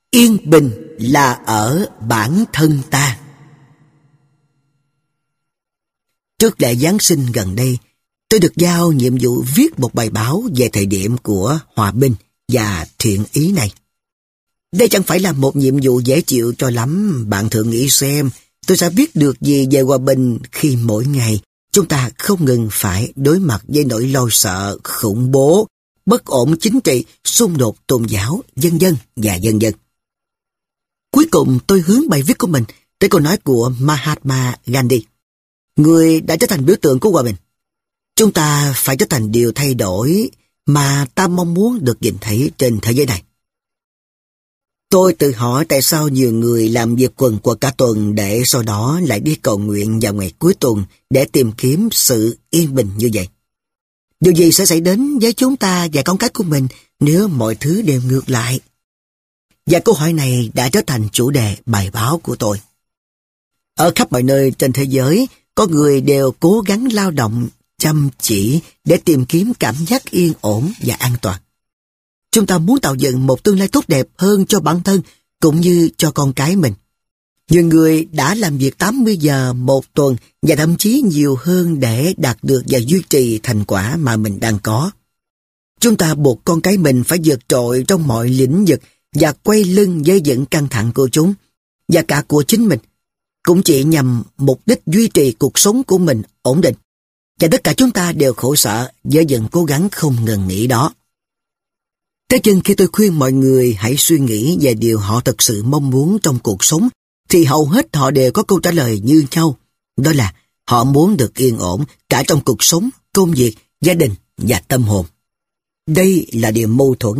Yên bình là ở bản thân ta. Trước lễ Giáng sinh gần đây, tôi được giao nhiệm vụ viết một bài báo về thời điểm của hòa bình và thiện ý này. Đây chẳng phải là một nhiệm vụ dễ chịu cho lắm. Bạn thử nghĩ xem, tôi sẽ viết được gì về hòa bình khi mỗi ngày chúng ta không ngừng phải đối mặt với nỗi lo sợ, khủng bố, bất ổn chính trị, xung đột tôn giáo, vân vân và vân vân. Cuối cùng tôi hướng bài viết của mình tới câu nói của Mahatma Gandhi, người đã trở thành biểu tượng của hòa bình. Chúng ta phải trở thành điều thay đổi mà ta mong muốn được nhìn thấy trên thế giới này. Tôi tự hỏi tại sao nhiều người làm việc quần quật cả tuần để sau đó lại đi cầu nguyện vào ngày cuối tuần để tìm kiếm sự yên bình như vậy. Điều gì sẽ xảy đến với chúng ta và con cái của mình nếu mọi thứ đều ngược lại? Và câu hỏi này đã trở thành chủ đề bài báo của tôi. Ở khắp mọi nơi trên thế giới, có người đều cố gắng lao động chăm chỉ để tìm kiếm cảm giác yên ổn và an toàn. Chúng ta muốn tạo dựng một tương lai tốt đẹp hơn cho bản thân cũng như cho con cái mình. Nhiều người đã làm việc 80 giờ một tuần và thậm chí nhiều hơn để đạt được và duy trì thành quả mà mình đang có. Chúng ta buộc con cái mình phải vượt trội trong mọi lĩnh vực và quay lưng với những căng thẳng của chúng và cả của chính mình, cũng chỉ nhằm mục đích duy trì cuộc sống của mình ổn định. Và tất cả chúng ta đều khổ sở với những cố gắng không ngừng nghỉ đó. Thế nhưng khi tôi khuyên mọi người hãy suy nghĩ về điều họ thực sự mong muốn trong cuộc sống, thì hầu hết họ đều có câu trả lời như nhau. Đó là họ muốn được yên ổn cả trong cuộc sống, công việc, gia đình và tâm hồn. Đây là điều mâu thuẫn.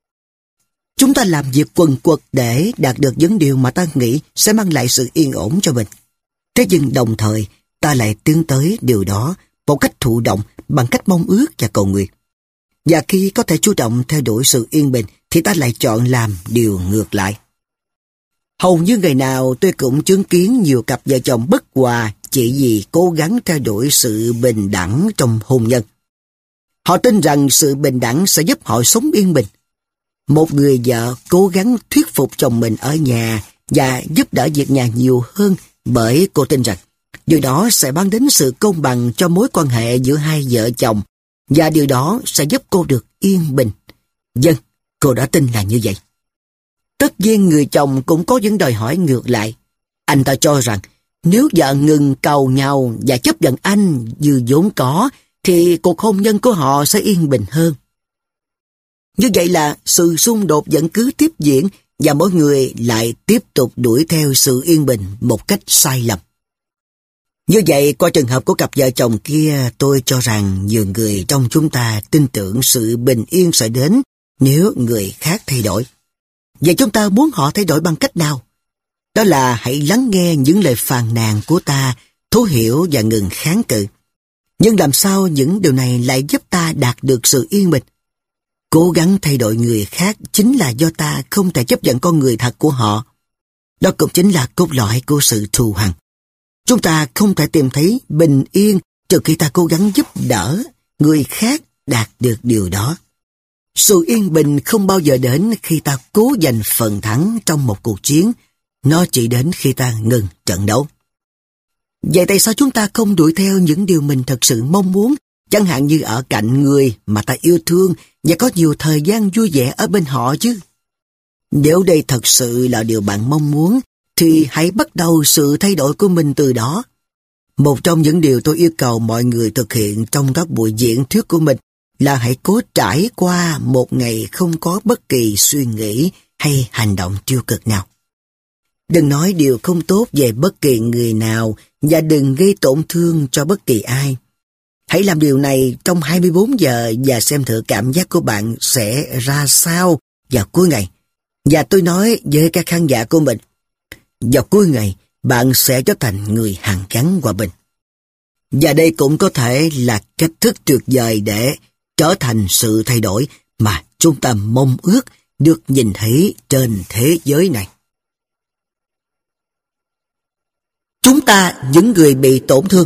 Chúng ta làm việc quần quật để đạt được những điều mà ta nghĩ sẽ mang lại sự yên ổn cho mình. Thế nhưng đồng thời, ta lại tiến tới điều đó một cách thụ động bằng cách mong ước và cầu nguyện. Và khi có thể chủ động theo đuổi sự yên bình thì ta lại chọn làm điều ngược lại. Hầu như ngày nào tôi cũng chứng kiến nhiều cặp vợ chồng bất hòa chỉ vì cố gắng theo đuổi sự bình đẳng trong hôn nhân. Họ tin rằng sự bình đẳng sẽ giúp họ sống yên bình. Một người vợ cố gắng thuyết phục chồng mình ở nhà và giúp đỡ việc nhà nhiều hơn bởi cô tin rằng điều đó sẽ mang đến sự công bằng cho mối quan hệ giữa hai vợ chồng và điều đó sẽ giúp cô được yên bình. Vâng, cô đã tin là như vậy. Tất nhiên người chồng cũng có những đòi hỏi ngược lại. Anh ta cho rằng nếu vợ ngừng cầu nhau và chấp nhận anh như vốn có thì cuộc hôn nhân của họ sẽ yên bình hơn. Như vậy là sự xung đột vẫn cứ tiếp diễn và mỗi người lại tiếp tục đuổi theo sự yên bình một cách sai lầm. Như vậy, qua trường hợp của cặp vợ chồng kia, tôi cho rằng nhiều người trong chúng ta tin tưởng sự bình yên sẽ đến nếu người khác thay đổi. Vậy chúng ta muốn họ thay đổi bằng cách nào? Đó là hãy lắng nghe những lời phàn nàn của ta, thấu hiểu và ngừng kháng cự. Nhưng làm sao những điều này lại giúp ta đạt được sự yên bình? Cố gắng thay đổi người khác chính là do ta không thể chấp nhận con người thật của họ. Đó cũng chính là cốt lõi của sự thù hằn. Chúng ta không thể tìm thấy bình yên trừ khi ta cố gắng giúp đỡ người khác đạt được điều đó. Sự yên bình không bao giờ đến khi ta cố giành phần thắng trong một cuộc chiến. Nó chỉ đến khi ta ngừng trận đấu. Vậy tại sao chúng ta không đuổi theo những điều mình thật sự mong muốn, chẳng hạn như ở cạnh người mà ta yêu thương và có nhiều thời gian vui vẻ ở bên họ chứ? Nếu đây thật sự là điều bạn mong muốn, thì hãy bắt đầu sự thay đổi của mình từ đó. Một trong những điều tôi yêu cầu mọi người thực hiện trong các buổi diễn thuyết của mình là hãy cố trải qua một ngày không có bất kỳ suy nghĩ hay hành động tiêu cực nào. Đừng nói điều không tốt về bất kỳ người nào và đừng gây tổn thương cho bất kỳ ai. Hãy làm điều này trong 24 giờ và xem thử cảm giác của bạn sẽ ra sao vào cuối ngày. Và tôi nói với các khán giả của mình, vào cuối ngày, bạn sẽ trở thành người hàn gắn hòa bình. Và đây cũng có thể là cách thức tuyệt vời để trở thành sự thay đổi mà chúng ta mong ước được nhìn thấy trên thế giới này. Chúng ta, những người bị tổn thương.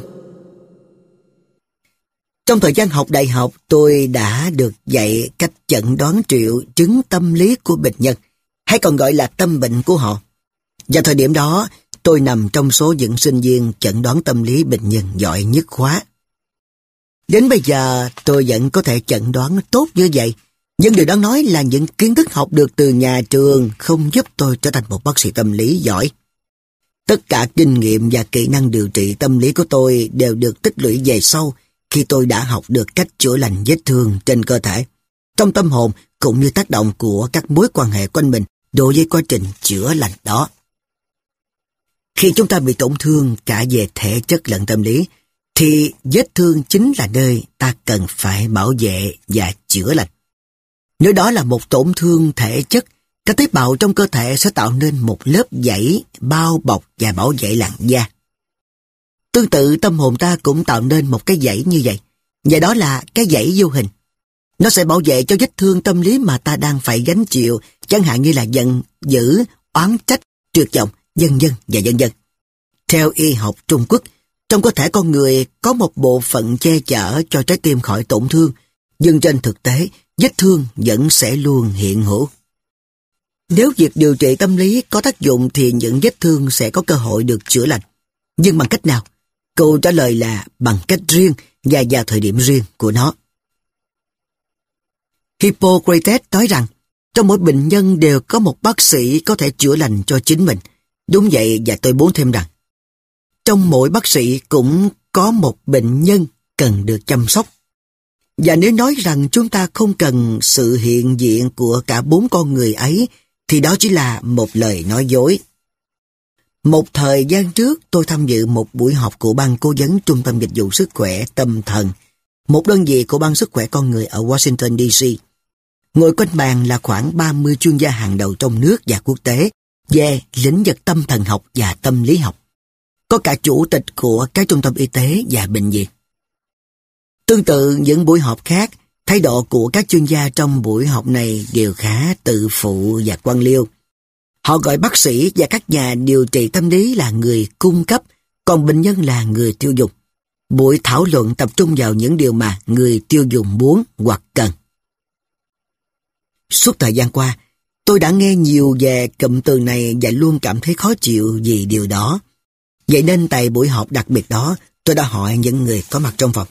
Trong thời gian học đại học, tôi đã được dạy cách chẩn đoán triệu chứng tâm lý của bệnh nhân, hay còn gọi là tâm bệnh của họ. Vào thời điểm đó, tôi nằm trong số những sinh viên chẩn đoán tâm lý bệnh nhân giỏi nhất khóa. Đến bây giờ, tôi vẫn có thể chẩn đoán tốt như vậy. Nhưng điều đáng nói là những kiến thức học được từ nhà trường không giúp tôi trở thành một bác sĩ tâm lý giỏi. Tất cả kinh nghiệm và kỹ năng điều trị tâm lý của tôi đều được tích lũy về sau khi tôi đã học được cách chữa lành vết thương trên cơ thể, trong tâm hồn cũng như tác động của các mối quan hệ quanh mình đối với quá trình chữa lành đó. Khi chúng ta bị tổn thương cả về thể chất lẫn tâm lý, thì vết thương chính là nơi ta cần phải bảo vệ và chữa lành. Nếu đó là một tổn thương thể chất, các tế bào trong cơ thể sẽ tạo nên một lớp dãy bao bọc và bảo vệ làn da. Tương tự, tâm hồn ta cũng tạo nên một cái dãy như vậy, và đó là cái dãy vô hình. Nó sẽ bảo vệ cho vết thương tâm lý mà ta đang phải gánh chịu, chẳng hạn như là giận dữ, oán trách, tuyệt vọng, vân vân và vân vân. Theo y học Trung Quốc, trong cơ thể con người có một bộ phận che chở cho trái tim khỏi tổn thương, nhưng trên thực tế, vết thương vẫn sẽ luôn hiện hữu. Nếu việc điều trị tâm lý có tác dụng thì những vết thương sẽ có cơ hội được chữa lành. Nhưng bằng cách nào? Câu trả lời là bằng cách riêng và vào thời điểm riêng của nó. Hippocrates nói rằng, trong mỗi bệnh nhân đều có một bác sĩ có thể chữa lành cho chính mình. Đúng vậy, và tôi muốn thêm rằng, trong mỗi bác sĩ cũng có một bệnh nhân cần được chăm sóc. Và nếu nói rằng chúng ta không cần sự hiện diện của cả 4 con người ấy, thì đó chỉ là một lời nói dối. Một thời gian trước, tôi tham dự một buổi họp của ban cố vấn Trung tâm Dịch vụ Sức khỏe Tâm thần, một đơn vị của ban sức khỏe con người ở Washington, D.C. Ngồi quanh bàn là khoảng 30 chuyên gia hàng đầu trong nước và quốc tế về lĩnh vực tâm thần học và tâm lý học. Có cả chủ tịch của các trung tâm y tế và bệnh viện. Tương tự những buổi họp khác, thái độ của các chuyên gia trong buổi họp này đều khá tự phụ và quan liêu. Họ gọi bác sĩ và các nhà điều trị tâm lý là người cung cấp, còn bệnh nhân là người tiêu dùng. Buổi thảo luận tập trung vào những điều mà người tiêu dùng muốn hoặc cần. Suốt thời gian qua, tôi đã nghe nhiều về cụm từ này và luôn cảm thấy khó chịu vì điều đó. Vậy nên tại buổi họp đặc biệt đó, tôi đã hỏi những người có mặt trong phòng.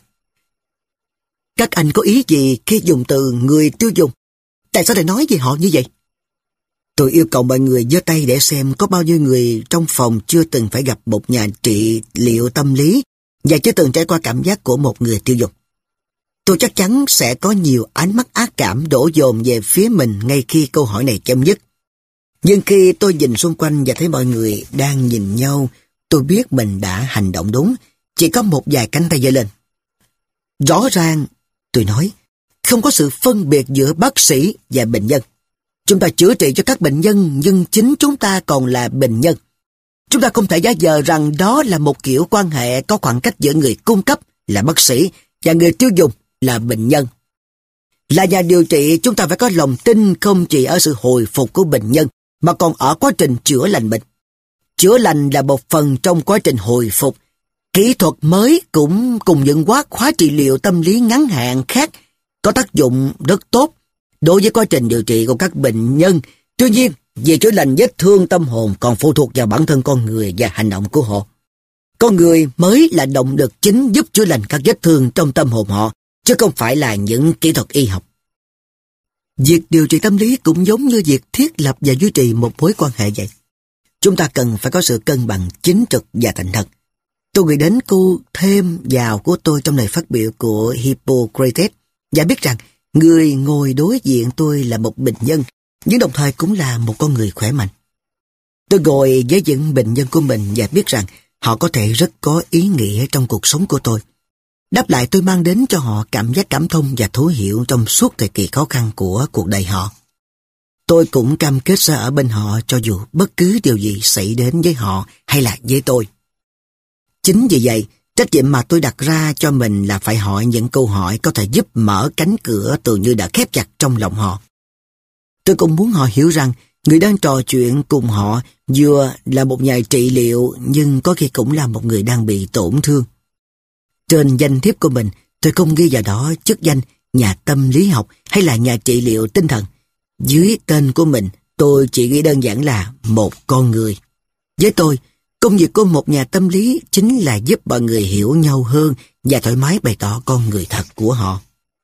Các anh có ý gì khi dùng từ người tiêu dùng? Tại sao lại nói về họ như vậy? Tôi yêu cầu mọi người giơ tay để xem có bao nhiêu người trong phòng chưa từng phải gặp một nhà trị liệu tâm lý và chưa từng trải qua cảm giác của một người tiêu dùng. Tôi chắc chắn sẽ có nhiều ánh mắt ác cảm đổ dồn về phía mình ngay khi câu hỏi này chấm dứt. Nhưng khi tôi nhìn xung quanh và thấy mọi người đang nhìn nhau, tôi biết mình đã hành động đúng. Chỉ có một vài cánh tay giơ lên. Rõ ràng, tôi nói, không có sự phân biệt giữa bác sĩ và bệnh nhân. Chúng ta chữa trị cho các bệnh nhân, nhưng chính chúng ta còn là bệnh nhân. Chúng ta không thể giả vờ rằng đó là một kiểu quan hệ có khoảng cách giữa người cung cấp là bác sĩ và người tiêu dùng là bệnh nhân. Là nhà điều trị, chúng ta phải có lòng tin không chỉ ở sự hồi phục của bệnh nhân, mà còn ở quá trình chữa lành bệnh. Chữa lành là một phần trong quá trình hồi phục. Kỹ thuật mới cũng cùng những khóa trị liệu tâm lý ngắn hạn khác có tác dụng rất tốt đối với quá trình điều trị của các bệnh nhân. Tuy nhiên, việc chữa lành vết thương tâm hồn còn phụ thuộc vào bản thân con người và hành động của họ. Con người mới là động lực chính giúp chữa lành các vết thương trong tâm hồn họ, chứ không phải là những kỹ thuật y học. Việc điều trị tâm lý cũng giống như việc thiết lập và duy trì một mối quan hệ vậy. Chúng ta cần phải có sự cân bằng chính trực và thành thật. Tôi gửi đến câu thêm vào của tôi trong lời phát biểu của Hippocrates và biết rằng người ngồi đối diện tôi là một bệnh nhân, nhưng đồng thời cũng là một con người khỏe mạnh. Tôi ngồi với những bệnh nhân của mình và biết rằng họ có thể rất có ý nghĩa trong cuộc sống của tôi. Đáp lại, tôi mang đến cho họ cảm giác cảm thông và thấu hiểu trong suốt thời kỳ khó khăn của cuộc đời họ. Tôi cũng cam kết sẽ ở bên họ cho dù bất cứ điều gì xảy đến với họ hay là với tôi. Chính vì vậy, trách nhiệm mà tôi đặt ra cho mình là phải hỏi những câu hỏi có thể giúp mở cánh cửa tưởng như đã khép chặt trong lòng họ. Tôi cũng muốn họ hiểu rằng người đang trò chuyện cùng họ vừa là một nhà trị liệu nhưng có khi cũng là một người đang bị tổn thương. Trên danh thiếp của mình, tôi không ghi vào đó chức danh nhà tâm lý học hay là nhà trị liệu tinh thần. Dưới tên của mình, tôi chỉ nghĩ đơn giản là một con người. Với tôi, công việc của một nhà tâm lý chính là giúp mọi người hiểu nhau hơn và thoải mái bày tỏ con người thật của họ.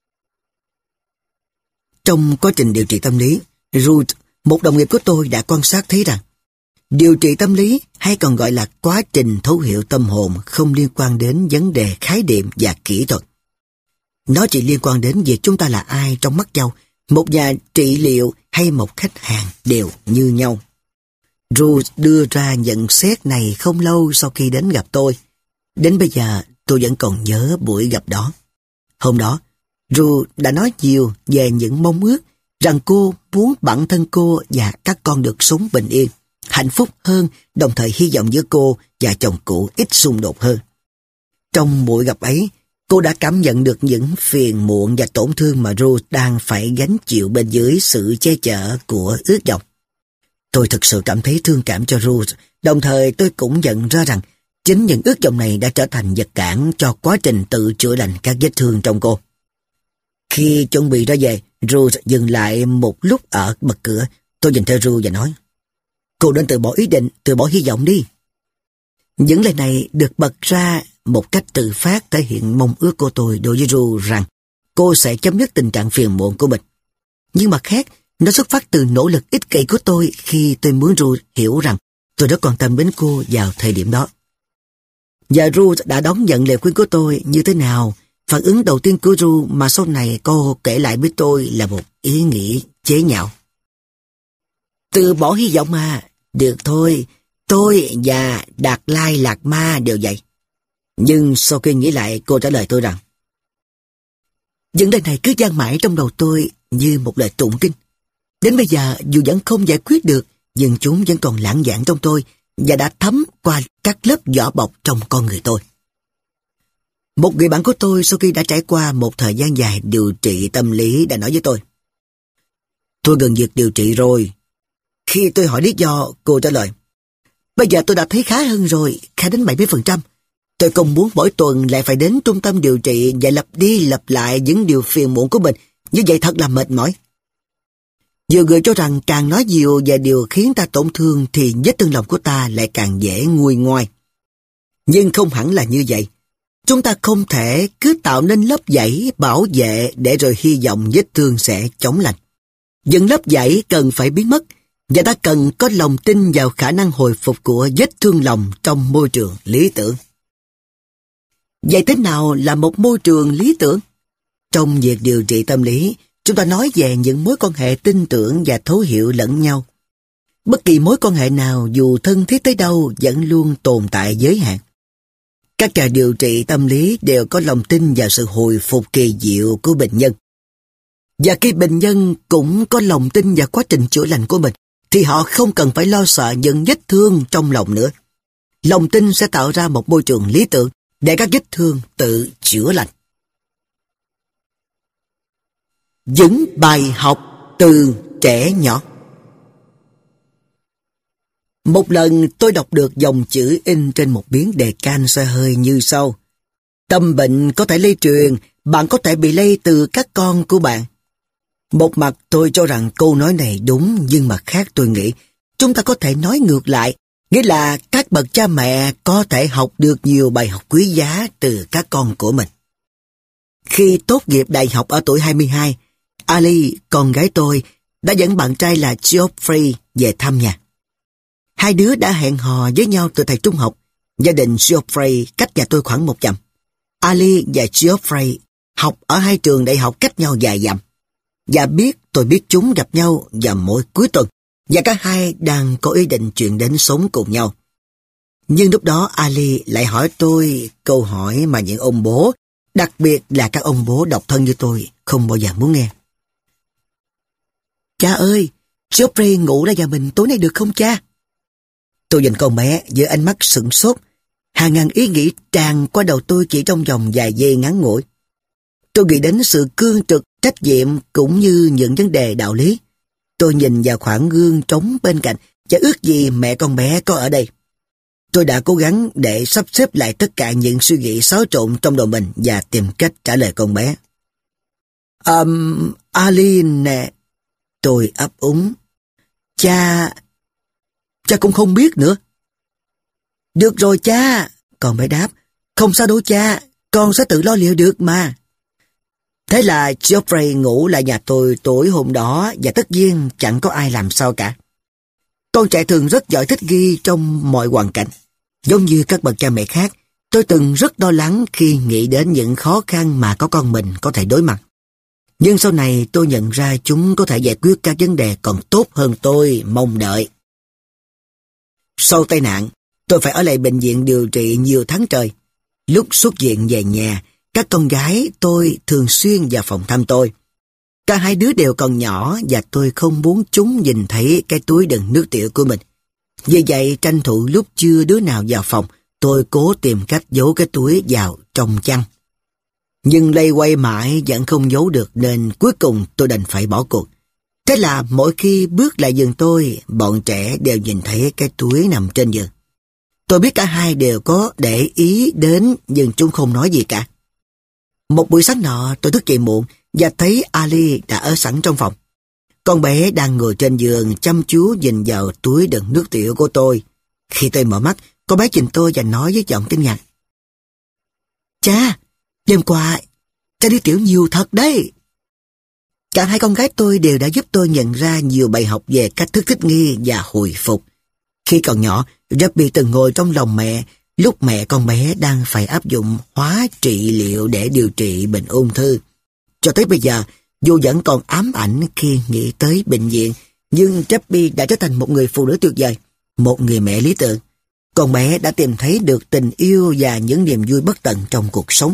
Trong quá trình điều trị tâm lý, Ruth, một đồng nghiệp của tôi đã quan sát thấy rằng điều trị tâm lý hay còn gọi là quá trình thấu hiểu tâm hồn không liên quan đến vấn đề khái niệm và kỹ thuật. Nó chỉ liên quan đến việc chúng ta là ai trong mắt nhau, một nhà trị liệu hay một khách hàng đều như nhau. Ruth đưa ra nhận xét này không lâu sau khi đến gặp tôi. Đến bây giờ tôi vẫn còn nhớ buổi gặp đó. Hôm đó, Ruth đã nói nhiều về những mong ước rằng cô muốn bản thân cô và các con được sống bình yên, hạnh phúc hơn, đồng thời hy vọng giữa cô và chồng cũ ít xung đột hơn. Trong buổi gặp ấy, cô đã cảm nhận được những phiền muộn và tổn thương mà Ruth đang phải gánh chịu bên dưới sự che chở của ước vọng. Tôi thực sự cảm thấy thương cảm cho Ruth, đồng thời tôi cũng nhận ra rằng chính những ước vọng này đã trở thành vật cản cho quá trình tự chữa lành các vết thương trong cô. Khi chuẩn bị ra về, Ruth dừng lại một lúc ở bậc cửa. Tôi nhìn theo Ruth và nói, cô nên từ bỏ ý định, từ bỏ hy vọng đi. Những lời này được bật ra một cách tự phát thể hiện mong ước của tôi đối với Ruth rằng cô sẽ chấm dứt tình trạng phiền muộn của mình. Nhưng mặt khác, nó xuất phát từ nỗ lực ích kỷ của tôi khi tôi muốn Ruth hiểu rằng tôi rất quan tâm đến cô vào thời điểm đó. Và Ruth đã đón nhận lời khuyên của tôi như thế nào? Phản ứng đầu tiên của Ruth mà sau này cô kể lại với tôi là một ý nghĩ chế nhạo. Từ bỏ hy vọng mà, được thôi, tôi và Đạt Lai Lạt Ma đều vậy. Nhưng sau khi nghĩ lại, cô trả lời tôi rằng vấn đề này cứ vang mãi trong đầu tôi như một lời tụng kinh. Đến bây giờ dù vẫn không giải quyết được, nhưng chúng vẫn còn lãng vảng trong tôi và đã thấm qua các lớp vỏ bọc trong con người tôi. Một người bạn của tôi sau khi đã trải qua một thời gian dài điều trị tâm lý đã nói với tôi gần việc điều trị rồi. Khi tôi hỏi lý do, cô trả lời, bây giờ tôi đã thấy khá hơn rồi, khá đến 70%. Tôi không muốn mỗi tuần lại phải đến trung tâm điều trị và lặp đi lặp lại những điều phiền muộn của mình. Như vậy thật là mệt mỏi. Nhiều người cho rằng càng nói nhiều về điều khiến ta tổn thương thì vết thương lòng của ta lại càng dễ nguôi ngoai. Nhưng không hẳn là như vậy. Chúng ta không thể cứ tạo nên lớp vảy bảo vệ để rồi hy vọng vết thương sẽ chóng lành. Những lớp vảy cần phải biến mất và ta cần có lòng tin vào khả năng hồi phục của vết thương lòng trong môi trường lý tưởng. Vậy thế nào là một môi trường lý tưởng? Trong việc điều trị tâm lý, chúng ta nói về những mối quan hệ tin tưởng và thấu hiểu lẫn nhau. Bất kỳ mối quan hệ nào dù thân thiết tới đâu vẫn luôn tồn tại giới hạn. Các nhà điều trị tâm lý đều có lòng tin vào sự hồi phục kỳ diệu của bệnh nhân. Và khi bệnh nhân cũng có lòng tin vào quá trình chữa lành của mình, thì họ không cần phải lo sợ những vết thương trong lòng nữa. Lòng tin sẽ tạo ra một môi trường lý tưởng để các vết thương tự chữa lành. Những bài học từ trẻ nhỏ. Một lần tôi đọc được dòng chữ in trên một miếng đề can xe hơi như sau. Tâm bệnh có thể lây truyền, bạn có thể bị lây từ các con của bạn. Một mặt tôi cho rằng câu nói này đúng, nhưng mặt khác tôi nghĩ chúng ta có thể nói ngược lại, nghĩa là các bậc cha mẹ có thể học được nhiều bài học quý giá từ các con của mình. Khi tốt nghiệp đại học ở tuổi 22, Ali, con gái tôi, đã dẫn bạn trai là Geoffrey về thăm nhà. Hai đứa đã hẹn hò với nhau từ thời trung học. Gia đình Geoffrey cách nhà tôi khoảng 1 dặm. Ali và Geoffrey học ở 2 trường đại học cách nhau vài dặm. Và tôi biết chúng gặp nhau vào mỗi cuối tuần, và cả hai đang có ý định chuyển đến sống cùng nhau. Nhưng lúc đó Ali lại hỏi tôi câu hỏi mà những ông bố, đặc biệt là các ông bố độc thân như tôi, không bao giờ muốn nghe. Cha ơi, Geoffrey ngủ lại nhà mình tối nay được không cha? Tôi nhìn con bé với ánh mắt sửng sốt. Hàng ngàn ý nghĩ tràn qua đầu tôi chỉ trong vòng vài giây ngắn ngủi. Tôi nghĩ đến sự cương trực, trách nhiệm cũng như những vấn đề đạo lý. Tôi nhìn vào khoảng gương trống bên cạnh và ước gì mẹ con bé có ở đây. Tôi đã cố gắng để sắp xếp lại tất cả những suy nghĩ xáo trộn trong đầu mình và tìm cách trả lời con bé. Ali nè, tôi ấp úng. Cha cũng không biết nữa. Được rồi cha, con bé đáp. Không sao đâu cha, con sẽ tự lo liệu được mà. Thế là Geoffrey ngủ lại nhà tôi tối hôm đó và tất nhiên chẳng có ai làm sao cả. Con trẻ thường rất giỏi thích nghi trong mọi hoàn cảnh. Giống như các bậc cha mẹ khác, tôi từng rất lo lắng khi nghĩ đến những khó khăn mà có con mình có thể đối mặt. Nhưng sau này tôi nhận ra chúng có thể giải quyết các vấn đề còn tốt hơn tôi mong đợi. Sau tai nạn, tôi phải ở lại bệnh viện điều trị nhiều tháng trời. Lúc xuất viện về nhà, các con gái tôi thường xuyên vào phòng thăm tôi. Cả hai đứa đều còn nhỏ và tôi không muốn chúng nhìn thấy cái túi đựng nước tiểu của mình. Vì vậy, tranh thủ lúc chưa đứa nào vào phòng, tôi cố tìm cách giấu cái túi vào trong chăn. Nhưng lây quay mãi vẫn không giấu được nên cuối cùng tôi đành phải bỏ cuộc. Thế là mỗi khi bước lại giường tôi, bọn trẻ đều nhìn thấy cái túi nằm trên giường. Tôi biết cả hai đều có để ý đến nhưng chúng không nói gì cả. Một buổi sáng nọ tôi thức dậy muộn và thấy Ali đã ở sẵn trong phòng. Con bé đang ngồi trên giường chăm chú nhìn vào túi đựng nước tiểu của tôi. Khi tôi mở mắt, con bé nhìn tôi và nói với giọng kinh ngạc. Cha, đêm qua, cha đi tiểu nhiều thật đấy. Cả hai con gái tôi đều đã giúp tôi nhận ra nhiều bài học về cách thức thích nghi và hồi phục. Khi còn nhỏ, Ruby từng ngồi trong lòng mẹ lúc mẹ con bé đang phải áp dụng hóa trị liệu để điều trị bệnh ung thư. Cho tới bây giờ, dù vẫn còn ám ảnh khi nghĩ tới bệnh viện, nhưng Ruby đã trở thành một người phụ nữ tuyệt vời, một người mẹ lý tưởng. Con bé đã tìm thấy được tình yêu và những niềm vui bất tận trong cuộc sống.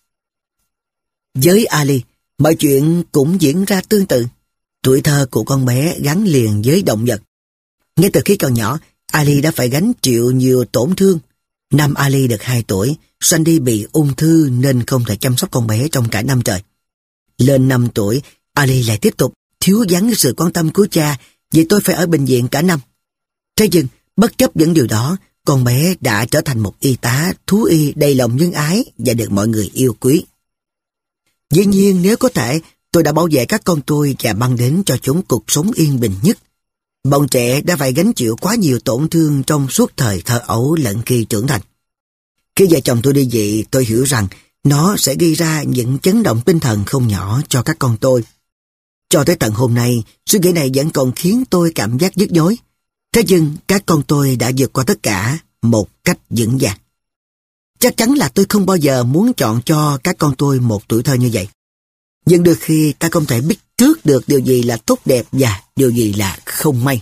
Với Ali, mọi chuyện cũng diễn ra tương tự. Tuổi thơ của con bé gắn liền với động vật. Ngay từ khi còn nhỏ, Ali đã phải gánh chịu nhiều tổn thương. Năm Ali được 2 tuổi, Sandy bị ung thư nên không thể chăm sóc con bé trong cả năm trời. Lên 5 tuổi, Ali lại tiếp tục thiếu vắng sự quan tâm của cha vì tôi phải ở bệnh viện cả năm. Thế nhưng, bất chấp những điều đó, con bé đã trở thành một y tá thú y đầy lòng nhân ái và được mọi người yêu quý. Dĩ nhiên nếu có thể, tôi đã bảo vệ các con tôi và mang đến cho chúng cuộc sống yên bình nhất. Bọn trẻ đã phải gánh chịu quá nhiều tổn thương trong suốt thời thơ ấu lẫn khi trưởng thành. Khi vợ chồng tôi đi dị, tôi hiểu rằng nó sẽ gây ra những chấn động tinh thần không nhỏ cho các con tôi. Cho tới tận hôm nay, suy nghĩ này vẫn còn khiến tôi cảm giác nhức nhối. Thế nhưng các con tôi đã vượt qua tất cả một cách vững vàng. Chắc chắn là tôi không bao giờ muốn chọn cho các con tôi một tuổi thơ như vậy. Nhưng đôi khi ta không thể biết trước được điều gì là tốt đẹp và điều gì là không may.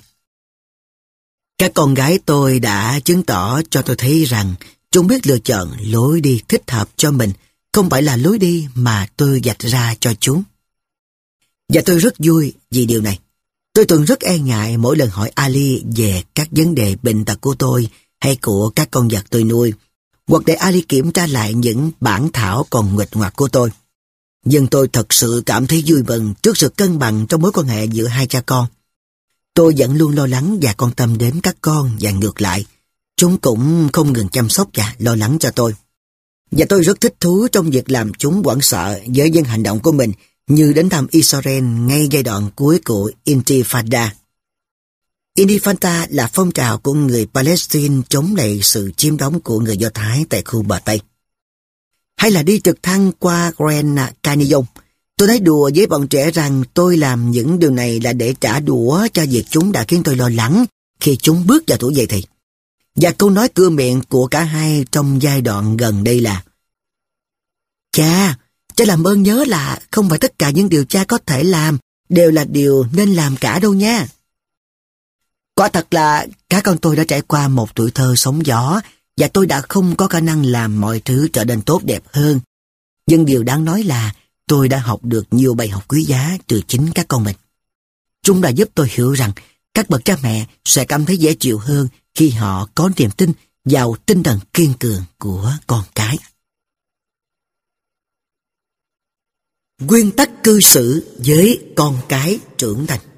Các con gái tôi đã chứng tỏ cho tôi thấy rằng chúng biết lựa chọn lối đi thích hợp cho mình, không phải là lối đi mà tôi vạch ra cho chúng. Và tôi rất vui vì điều này. Tôi từng rất e ngại mỗi lần hỏi Ali về các vấn đề bệnh tật của tôi hay của các con vật tôi nuôi, hoặc để Ali kiểm tra lại những bản thảo còn nguệch ngoạc của tôi. Nhưng tôi thật sự cảm thấy vui mừng trước sự cân bằng trong mối quan hệ giữa hai cha con. Tôi vẫn luôn lo lắng và quan tâm đến các con và ngược lại. Chúng cũng không ngừng chăm sóc và lo lắng cho tôi. Và tôi rất thích thú trong việc làm chúng hoảng sợ với những hành động của mình, như đến thăm Israel ngay giai đoạn cuối của Intifada. Intifada là phong trào của người Palestine chống lại sự chiếm đóng của người Do Thái tại khu bờ Tây. Hay là đi trực thăng qua Grand Canyon. Tôi nói đùa với bọn trẻ rằng tôi làm những điều này là để trả đũa cho việc chúng đã khiến tôi lo lắng khi chúng bước vào tuổi dậy thì. Và câu nói cưa miệng của cả hai trong giai đoạn gần đây là: Cha làm ơn nhớ là không phải tất cả những điều cha có thể làm đều là điều nên làm cả đâu nha. Quả thật là các con tôi đã trải qua một tuổi thơ sóng gió và tôi đã không có khả năng làm mọi thứ trở nên tốt đẹp hơn. Nhưng điều đáng nói là tôi đã học được nhiều bài học quý giá từ chính các con mình. Chúng đã giúp tôi hiểu rằng các bậc cha mẹ sẽ cảm thấy dễ chịu hơn khi họ có niềm tin vào tinh thần kiên cường của con cái. Nguyên tắc cư xử với con cái trưởng thành.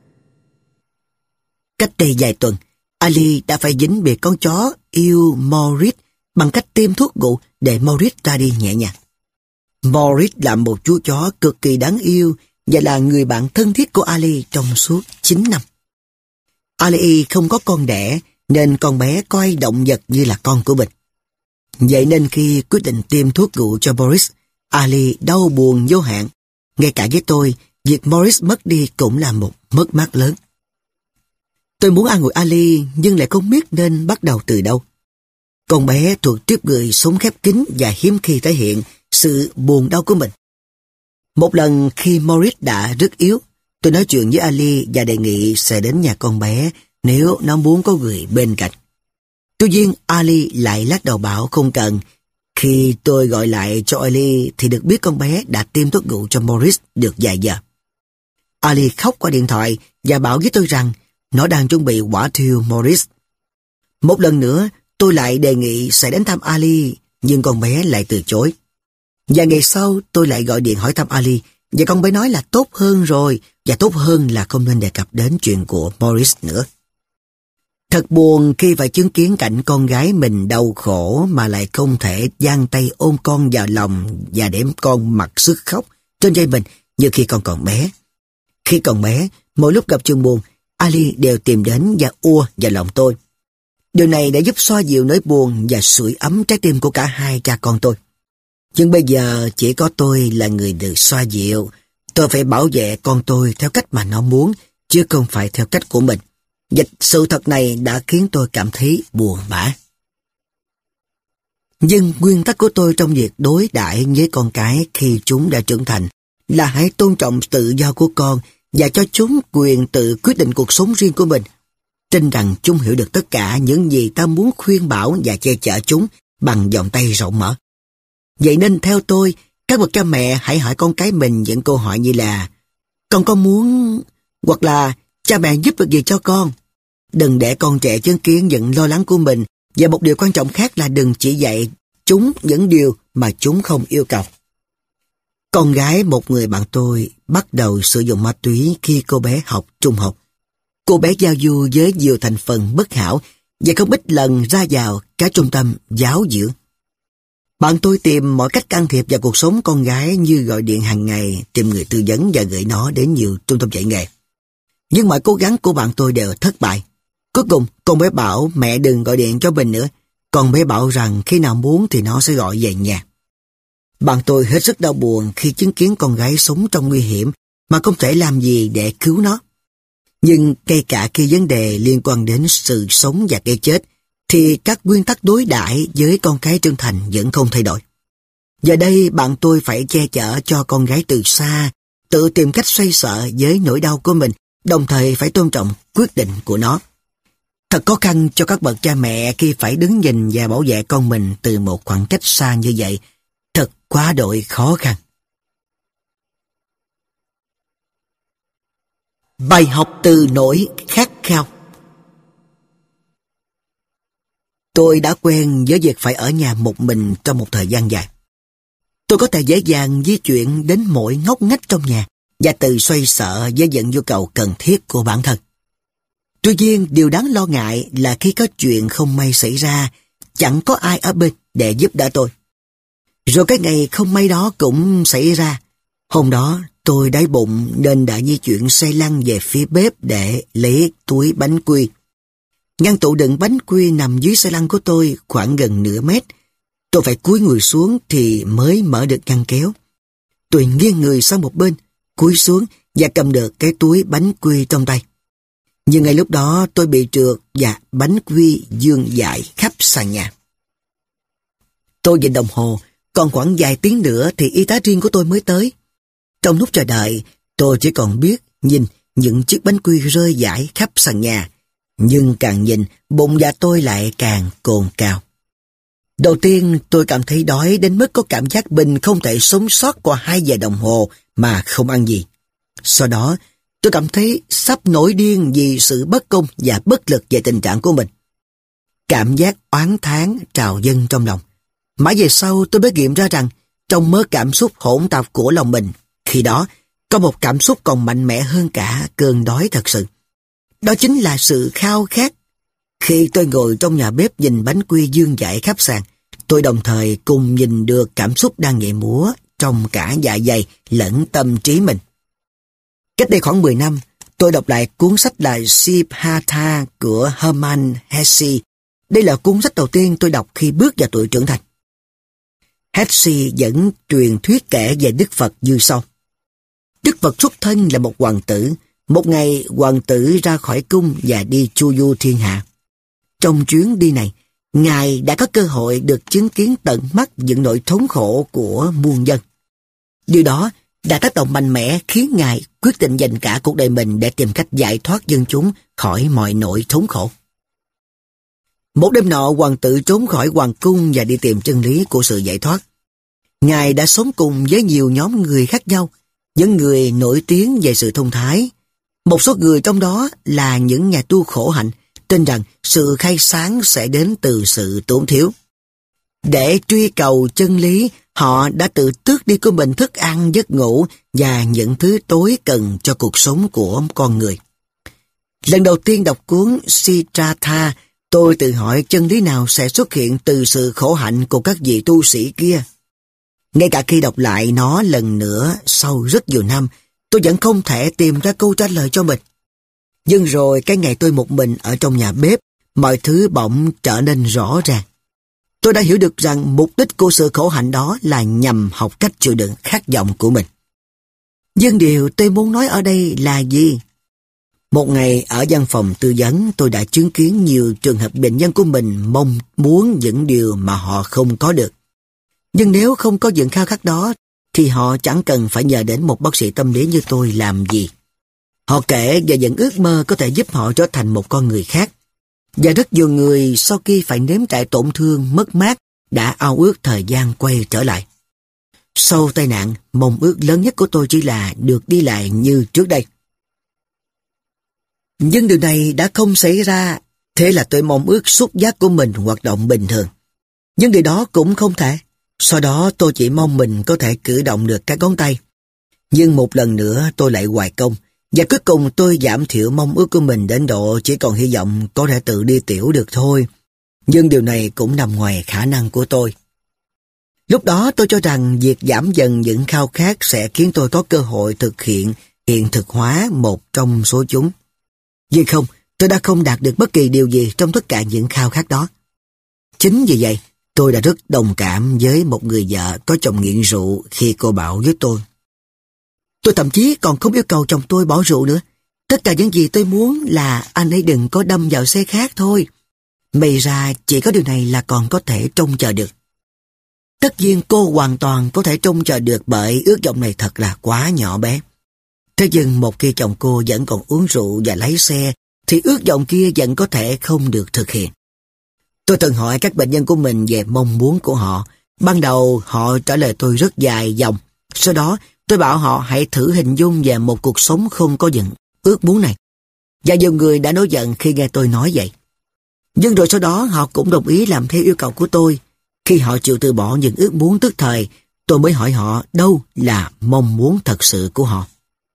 Cách đây vài tuần, Ali đã phải dính bị con chó yêu Morris bằng cách tiêm thuốc ngủ để Morris ra đi nhẹ nhàng. Morris là một chú chó cực kỳ đáng yêu và là người bạn thân thiết của Ali trong suốt 9 năm. Ali không có con đẻ, nên con bé coi động vật như là con của mình. Vậy nên khi quyết định tiêm thuốc ngủ cho Boris, Ali đau buồn vô hạn. Ngay cả với tôi, việc Boris mất đi cũng là một mất mát lớn. Tôi muốn an ủi Ali nhưng lại không biết nên bắt đầu từ đâu. Con bé thuộc tiếp người sống khép kín và hiếm khi thể hiện sự buồn đau của mình. Một lần khi Morris đã rất yếu, tôi nói chuyện với Ali và đề nghị sẽ đến nhà con bé nếu nó muốn có người bên cạnh. Tuy nhiên Ali lại lắc đầu bảo không cần. Khi tôi gọi lại cho Ali thì được biết con bé đã tiêm thuốc ngủ cho Morris được vài giờ. Ali khóc qua điện thoại và bảo với tôi rằng nó đang chuẩn bị hỏa thiêu Morris. Một lần nữa tôi lại đề nghị sẽ đến thăm Ali, nhưng con bé lại từ chối. Và ngày sau tôi lại gọi điện hỏi thăm Ali, và con bé nói là tốt hơn rồi, và tốt hơn là không nên đề cập đến chuyện của Morris nữa. Thật buồn khi phải chứng kiến cảnh con gái mình đau khổ mà lại không thể giang tay ôm con vào lòng và để con mặc sức khóc trên vai mình như khi con còn bé. Khi còn bé, mỗi lúc gặp chuyện buồn, Ali đều tìm đến và ùa vào lòng tôi. Điều này đã giúp xoa dịu nỗi buồn và sưởi ấm trái tim của cả hai cha con tôi. Nhưng bây giờ chỉ có tôi là người được xoa dịu. Tôi phải bảo vệ con tôi theo cách mà nó muốn, chứ không phải theo cách của mình. Và sự thật này đã khiến tôi cảm thấy buồn bã. Nhưng nguyên tắc của tôi trong việc đối đãi với con cái khi chúng đã trưởng thành là hãy tôn trọng tự do của con và cho chúng quyền tự quyết định cuộc sống riêng của mình. Tin rằng chúng hiểu được tất cả những gì ta muốn khuyên bảo và che chở chúng bằng vòng tay rộng mở. Vậy nên theo tôi, các bậc cha mẹ hãy hỏi con cái mình những câu hỏi như là con muốn, hoặc là cha mẹ giúp được gì cho con. Đừng để con trẻ chứng kiến những lo lắng của mình, và một điều quan trọng khác là đừng chỉ dạy chúng những điều mà chúng không yêu cầu. Con gái một người bạn tôi bắt đầu sử dụng ma túy khi cô bé học trung học. Cô bé giao du với nhiều thành phần bất hảo và không ít lần ra vào các trung tâm giáo dưỡng. Bạn tôi tìm mọi cách can thiệp vào cuộc sống con gái như gọi điện hàng ngày, tìm người tư vấn và gửi nó đến nhiều trung tâm dạy nghề. Nhưng mọi cố gắng của bạn tôi đều thất bại. Cuối cùng, con bé bảo mẹ đừng gọi điện cho mình nữa. Con bé bảo rằng khi nào muốn thì nó sẽ gọi về nhà. Bạn tôi hết sức đau buồn khi chứng kiến con gái sống trong nguy hiểm mà không thể làm gì để cứu nó. Nhưng ngay cả khi vấn đề liên quan đến sự sống và cái chết, thì các nguyên tắc đối đãi với con cái trưởng thành vẫn không thay đổi. Giờ đây bạn tôi phải che chở cho con gái từ xa, tự tìm cách xoay sở với nỗi đau của mình, đồng thời phải tôn trọng quyết định của nó. Thật khó khăn cho các bậc cha mẹ khi phải đứng nhìn và bảo vệ con mình từ một khoảng cách xa như vậy. Thật quá đội khó khăn. Bài học từ nỗi khát khao. Tôi đã quen với việc phải ở nhà một mình trong một thời gian dài. Tôi có thể dễ dàng di chuyển đến mỗi ngóc ngách trong nhà và tự xoay sở với những nhu cầu cần thiết của bản thân. Tuy nhiên, điều đáng lo ngại là khi có chuyện không may xảy ra, chẳng có ai ở bên để giúp đỡ tôi. Rồi cái ngày không may đó cũng xảy ra. Hôm đó, tôi đói bụng nên đã di chuyển xe lăn về phía bếp để lấy túi bánh quy. Ngăn tủ đựng bánh quy nằm dưới xe lăn của tôi khoảng gần nửa mét. Tôi phải cúi người xuống thì mới mở được ngăn kéo. Tôi nghiêng người sang một bên, cúi xuống và cầm được cái túi bánh quy trong tay. Nhưng ngay lúc đó tôi bị trượt và bánh quy vương vãi khắp sàn nhà. Tôi nhìn đồng hồ, còn khoảng vài tiếng nữa thì y tá riêng của tôi mới tới. Trong lúc chờ đợi, tôi chỉ còn biết nhìn những chiếc bánh quy rơi vãi khắp sàn nhà. Nhưng càng nhìn, bụng dạ tôi lại càng cồn cào. Đầu tiên tôi cảm thấy đói đến mức có cảm giác mình không thể sống sót qua 2 giờ đồng hồ mà không ăn gì. Sau đó, tôi cảm thấy sắp nổi điên vì sự bất công và bất lực về tình trạng của mình. Cảm giác oán thán trào dâng trong lòng. Mãi về sau tôi mới nghiệm ra rằng trong mớ cảm xúc hỗn tạp của lòng mình, khi đó có một cảm xúc còn mạnh mẽ hơn cả cơn đói thật sự. Đó chính là sự khao khát. Khi tôi ngồi trong nhà bếp nhìn bánh quy vương vãi khắp sàn, tôi đồng thời cùng nhìn được cảm xúc đang nhảy múa trong cả dạ dày lẫn tâm trí mình. Cách đây khoảng 10 năm, tôi đọc lại cuốn sách là Siddhartha của Hermann Hesse. Đây là cuốn sách đầu tiên tôi đọc khi bước vào tuổi trưởng thành. Hesse dẫn truyền thuyết kể về Đức Phật như sau. Đức Phật xuất thân là một hoàng tử. Một ngày, hoàng tử ra khỏi cung và đi chu du thiên hạ. Trong chuyến đi này, Ngài đã có cơ hội được chứng kiến tận mắt những nỗi thống khổ của muôn dân. Điều đó đã tác động mạnh mẽ khiến Ngài quyết định dành cả cuộc đời mình để tìm cách giải thoát dân chúng khỏi mọi nỗi thống khổ. Một đêm nọ, hoàng tử trốn khỏi hoàng cung và đi tìm chân lý của sự giải thoát. Ngài đã sống cùng với nhiều nhóm người khác nhau, những người nổi tiếng về sự thông thái. Một số người trong đó là những nhà tu khổ hạnh, tin rằng sự khai sáng sẽ đến từ sự tổn thiếu. Để truy cầu chân lý, họ đã tự tước đi của mình thức ăn, giấc ngủ và những thứ tối cần cho cuộc sống của con người. Lần đầu tiên đọc cuốn Siddhartha, tôi tự hỏi chân lý nào sẽ xuất hiện từ sự khổ hạnh của các vị tu sĩ kia. Ngay cả khi đọc lại nó lần nữa sau rất nhiều năm, tôi vẫn không thể tìm ra câu trả lời cho mình. Nhưng rồi cái ngày tôi một mình ở trong nhà bếp, mọi thứ bỗng trở nên rõ ràng. Tôi đã hiểu được rằng mục đích của sự khổ hạnh đó là nhằm học cách chịu đựng khát vọng của mình. Nhưng điều tôi muốn nói ở đây là gì? Một ngày ở văn phòng tư vấn, tôi đã chứng kiến nhiều trường hợp bệnh nhân của mình mong muốn những điều mà họ không có được. Nhưng nếu không có những khao khát đó, thì họ chẳng cần phải nhờ đến một bác sĩ tâm lý như tôi làm gì. Họ kể về những ước mơ có thể giúp họ trở thành một con người khác. Và rất nhiều người sau khi phải nếm trải tổn thương, mất mát, đã ao ước thời gian quay trở lại. Sau tai nạn, mong ước lớn nhất của tôi chỉ là được đi lại như trước đây. Nhưng điều này đã không xảy ra, thế là tôi mong ước xúc giác của mình hoạt động bình thường. Nhưng điều đó cũng không thể. Sau đó tôi chỉ mong mình có thể cử động được các ngón tay. Nhưng một lần nữa tôi lại hoài công. Và cuối cùng tôi giảm thiểu mong ước của mình đến độ chỉ còn hy vọng có thể tự đi tiểu được thôi. Nhưng điều này cũng nằm ngoài khả năng của tôi. Lúc đó tôi cho rằng việc giảm dần những khao khát sẽ khiến tôi có cơ hội thực hiện hiện thực hóa một trong số chúng. Nhưng không, tôi đã không đạt được bất kỳ điều gì trong tất cả những khao khát đó. Chính vì vậy, tôi đã rất đồng cảm với một người vợ có chồng nghiện rượu khi cô bảo với tôi. Tôi thậm chí còn không yêu cầu chồng tôi bỏ rượu nữa. Tất cả những gì tôi muốn là anh ấy đừng có đâm vào xe khác thôi. May ra chỉ có điều này là còn có thể trông chờ được. Tất nhiên cô hoàn toàn có thể trông chờ được bởi ước vọng này thật là quá nhỏ bé. Thế nhưng một khi chồng cô vẫn còn uống rượu và lái xe, thì ước vọng kia vẫn có thể không được thực hiện. Tôi từng hỏi các bệnh nhân của mình về mong muốn của họ. Ban đầu họ trả lời tôi rất dài dòng. Sau đó tôi bảo họ hãy thử hình dung về một cuộc sống không có những ước muốn này. Và nhiều người đã nổi giận khi nghe tôi nói vậy. Nhưng rồi sau đó họ cũng đồng ý làm theo yêu cầu của tôi. Khi họ chịu từ bỏ những ước muốn tức thời, tôi mới hỏi họ đâu là mong muốn thật sự của họ.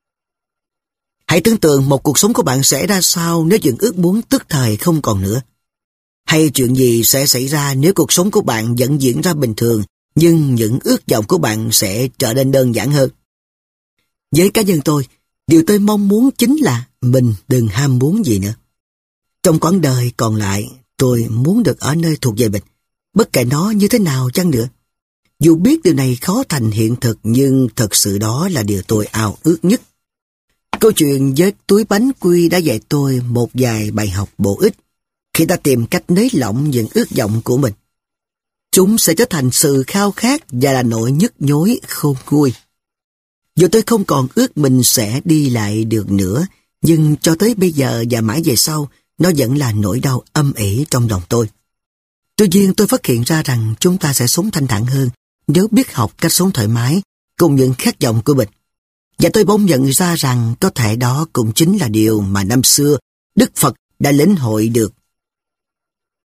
Hãy tưởng tượng một cuộc sống của bạn sẽ ra sao nếu những ước muốn tức thời không còn nữa. Hay chuyện gì sẽ xảy ra nếu cuộc sống của bạn vẫn diễn ra bình thường, nhưng những ước vọng của bạn sẽ trở nên đơn giản hơn. Với cá nhân tôi, điều tôi mong muốn chính là mình đừng ham muốn gì nữa. Trong quãng đời còn lại, tôi muốn được ở nơi thuộc về mình, bất kể nó như thế nào chăng nữa. Dù biết điều này khó thành hiện thực, nhưng thật sự đó là điều tôi ao ước nhất. Câu chuyện với túi bánh quy đã dạy tôi một vài bài học bổ ích khi ta tìm cách nới lỏng những ước vọng của mình. Chúng sẽ trở thành sự khao khát và là nỗi nhức nhối khôn nguôi. Dù tôi không còn ước mình sẽ đi lại được nữa, nhưng cho tới bây giờ và mãi về sau, nó vẫn là nỗi đau âm ỉ trong lòng tôi. Tuy nhiên tôi phát hiện ra rằng chúng ta sẽ sống thanh thản hơn nếu biết học cách sống thoải mái cùng những khát vọng của mình. Và tôi bỗng nhận ra rằng có thể đó cũng chính là điều mà năm xưa Đức Phật đã lĩnh hội được